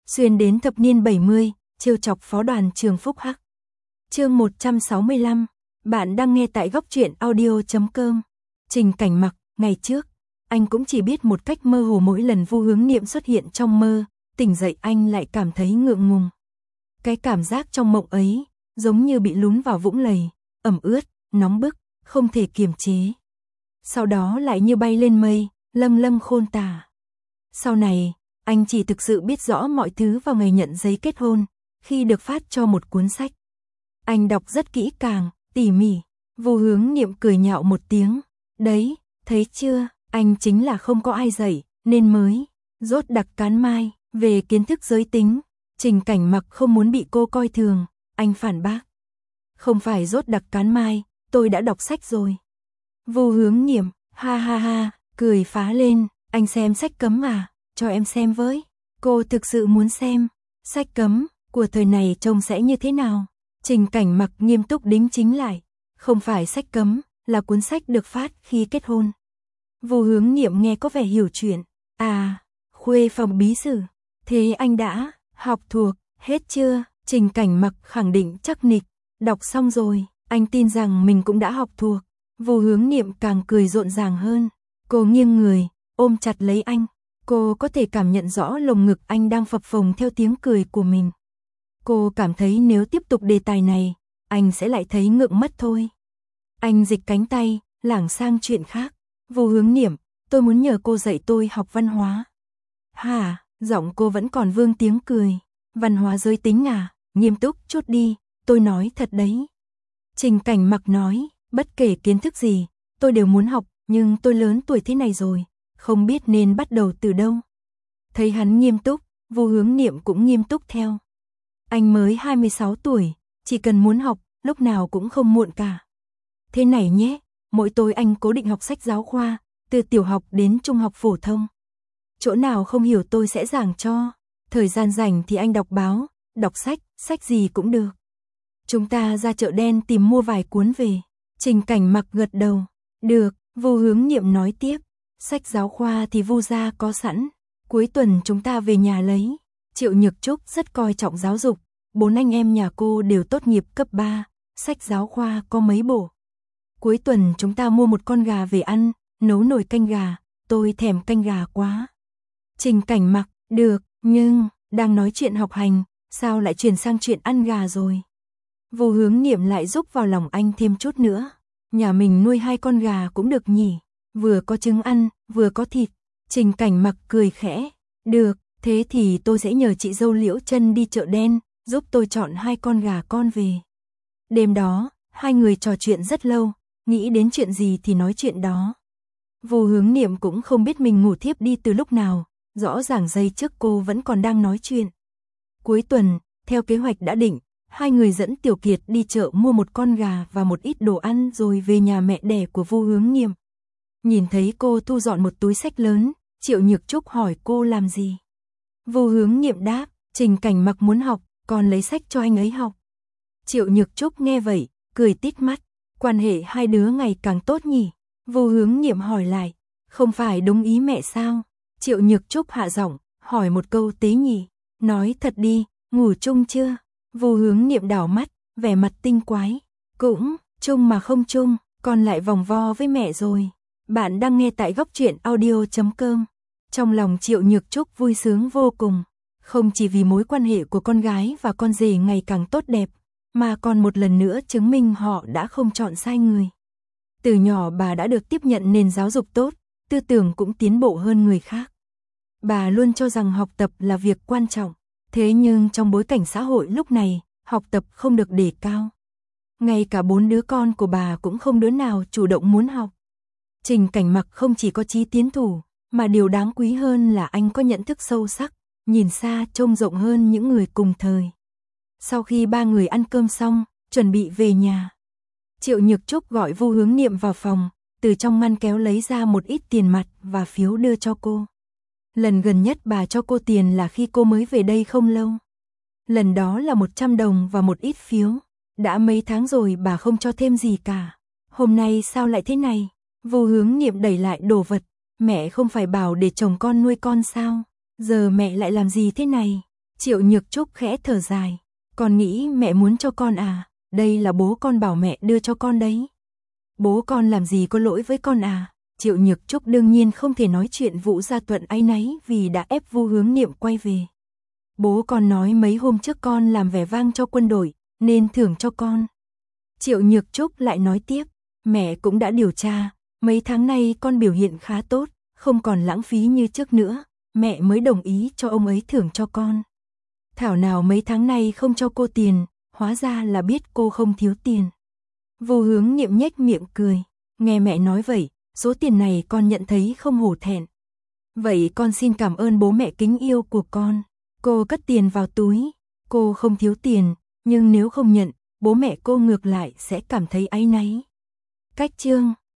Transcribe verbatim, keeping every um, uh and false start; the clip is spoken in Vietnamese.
xuyên đến thập niên bảy mươi, trêu chọc phó đoàn trường Phúc Hắc. Chương một trăm sáu mươi lăm, bạn đang nghe tại góc truyện audio chấm com. Trình Cảnh Mặc, ngày trước, anh cũng chỉ biết một cách mơ hồ mỗi lần Vu Hướng Niệm xuất hiện trong mơ, tỉnh dậy anh lại cảm thấy ngượng ngùng. Cái cảm giác trong mộng ấy, giống như bị lún vào vũng lầy, ẩm ướt, nóng bức, không thể kiềm chế. Sau đó lại như bay lên mây, lâng lâng khôn tả. Sau này, anh chỉ thực sự biết rõ mọi thứ vào ngày nhận giấy kết hôn, khi được phát cho một cuốn sách. Anh đọc rất kỹ càng, tỉ mỉ. Vu Hướng Niệm cười nhạo một tiếng. Đấy, thấy chưa, anh chính là không có ai dạy, nên mới rốt đặc cán mai, về kiến thức giới tính. Trình Cảnh Mặc không muốn bị cô coi thường, anh phản bác. Không phải rốt đặc cán mai, tôi đã đọc sách rồi. Vu Hướng Niệm, ha ha ha, cười phá lên, anh xem sách cấm à, cho em xem với. Cô thực sự muốn xem, sách cấm, của thời này trông sẽ như thế nào? Trình Cảnh Mặc nghiêm túc đính chính lại, không phải sách cấm, là cuốn sách được phát khi kết hôn. Vu Hướng Niệm nghe có vẻ hiểu chuyện, à, khuê phòng bí sử, thế anh đã học thuộc hết chưa? Trình Cảnh Mặc khẳng định chắc nịch, đọc xong rồi, anh tin rằng mình cũng đã học thuộc. Vu Hướng Niệm càng cười rộn ràng hơn, cô nghiêng người, ôm chặt lấy anh, cô có thể cảm nhận rõ lồng ngực anh đang phập phồng theo tiếng cười của mình. Cô cảm thấy nếu tiếp tục đề tài này, anh sẽ lại thấy ngượng mất thôi. Anh dịch cánh tay, lảng sang chuyện khác. Vu Hướng Niệm, tôi muốn nhờ cô dạy tôi học văn hóa. Hả, giọng cô vẫn còn vương tiếng cười. Văn hóa giới tính à, nghiêm túc chút đi, tôi nói thật đấy. Trình Cảnh Mặc nói, bất kể kiến thức gì, tôi đều muốn học, nhưng tôi lớn tuổi thế này rồi, không biết nên bắt đầu từ đâu. Thấy hắn nghiêm túc, Vu Hướng Niệm cũng nghiêm túc theo. Anh mới hai mươi sáu tuổi, chỉ cần muốn học, lúc nào cũng không muộn cả. Thế này nhé, mỗi tối anh cố định học sách giáo khoa, từ tiểu học đến trung học phổ thông. Chỗ nào không hiểu tôi sẽ giảng cho. Thời gian rảnh thì anh đọc báo, đọc sách, sách gì cũng được. Chúng ta ra chợ đen tìm mua vài cuốn về. Trình Cảnh Mặc gật đầu. Được, Vu Hướng Niệm nói tiếp. Sách giáo khoa thì Vu gia có sẵn. Cuối tuần chúng ta về nhà lấy. Triệu Nhược Trúc rất coi trọng giáo dục. Bốn anh em nhà cô đều tốt nghiệp cấp ba. Sách giáo khoa có mấy bộ. Cuối tuần chúng ta mua một con gà về ăn, nấu nồi canh gà. Tôi thèm canh gà quá. Trình Cảnh Mặc, được, nhưng, đang nói chuyện học hành, sao lại chuyển sang chuyện ăn gà rồi? Vu Hướng Niệm lại giúp vào lòng anh thêm chút nữa. Nhà mình nuôi hai con gà cũng được nhỉ, vừa có trứng ăn, vừa có thịt. Trình Cảnh Mặc cười khẽ, được, thế thì tôi sẽ nhờ chị dâu Liễu Chân đi chợ đen, giúp tôi chọn hai con gà con về. Đêm đó, hai người trò chuyện rất lâu, nghĩ đến chuyện gì thì nói chuyện đó. Vu Hướng Niệm cũng không biết mình ngủ thiếp đi từ lúc nào, rõ ràng giây trước cô vẫn còn đang nói chuyện. Cuối tuần, theo kế hoạch đã định, hai người dẫn Tiểu Kiệt đi chợ mua một con gà và một ít đồ ăn rồi về nhà mẹ đẻ của Vu Hướng Niệm. Nhìn thấy cô thu dọn một túi sách lớn, Triệu Nhược Trúc hỏi cô làm gì. Vu Hướng Niệm đáp, Trình Cảnh Mặc muốn học, còn lấy sách cho anh ấy học. Triệu Nhược Trúc nghe vậy, cười tít mắt, quan hệ hai đứa ngày càng tốt nhỉ. Vu Hướng Niệm hỏi lại, không phải đúng ý mẹ sao? Triệu Nhược Trúc hạ giọng, hỏi một câu tế nhỉ, nói thật đi, ngủ chung chưa? Vu Hướng Niệm đảo mắt, vẻ mặt tinh quái, cũng, chung mà không chung, còn lại vòng vo với mẹ rồi. Bạn đang nghe tại góc truyện audio chấm com. Trong lòng Triệu Nhược Trúc vui sướng vô cùng, không chỉ vì mối quan hệ của con gái và con rể ngày càng tốt đẹp, mà còn một lần nữa chứng minh họ đã không chọn sai người. Từ nhỏ bà đã được tiếp nhận nền giáo dục tốt, tư tưởng cũng tiến bộ hơn người khác. Bà luôn cho rằng học tập là việc quan trọng, thế nhưng trong bối cảnh xã hội lúc này, học tập không được đề cao. Ngay cả bốn đứa con của bà cũng không đứa nào chủ động muốn học. Trình Cảnh Mặc không chỉ có chí tiến thủ, mà điều đáng quý hơn là anh có nhận thức sâu sắc, nhìn xa trông rộng hơn những người cùng thời. Sau khi ba người ăn cơm xong, chuẩn bị về nhà, Triệu Nhược Trúc gọi Vu Hướng Niệm vào phòng, từ trong ngăn kéo lấy ra một ít tiền mặt và phiếu đưa cho cô. Lần gần nhất bà cho cô tiền là khi cô mới về đây không lâu. Lần đó là một trăm đồng và một ít phiếu. Đã mấy tháng rồi bà không cho thêm gì cả. Hôm nay sao lại thế này? Vu Hướng Niệm đẩy lại đồ vật. Mẹ không phải bảo để chồng con nuôi con sao? Giờ mẹ lại làm gì thế này? Triệu Nhược Trúc khẽ thở dài. Con nghĩ mẹ muốn cho con à, đây là bố con bảo mẹ đưa cho con đấy. Bố con làm gì có lỗi với con à? Triệu Nhược Trúc đương nhiên không thể nói chuyện Vũ Gia Tuận áy náy vì đã ép Vu Hướng Niệm quay về. Bố con nói mấy hôm trước con làm vẻ vang cho quân đội, nên thưởng cho con. Triệu Nhược Trúc lại nói tiếp, mẹ cũng đã điều tra, mấy tháng nay con biểu hiện khá tốt, không còn lãng phí như trước nữa, mẹ mới đồng ý cho ông ấy thưởng cho con. Thảo nào mấy tháng nay không cho cô tiền, hóa ra là biết cô không thiếu tiền. Vu Hướng Niệm nhếch miệng cười, nghe mẹ nói vậy, số tiền này con nhận thấy không hổ thẹn. Vậy con xin cảm ơn bố mẹ kính yêu của con. Cô cất tiền vào túi, cô không thiếu tiền, nhưng nếu không nhận, bố mẹ cô ngược lại sẽ cảm thấy áy náy. Cách chương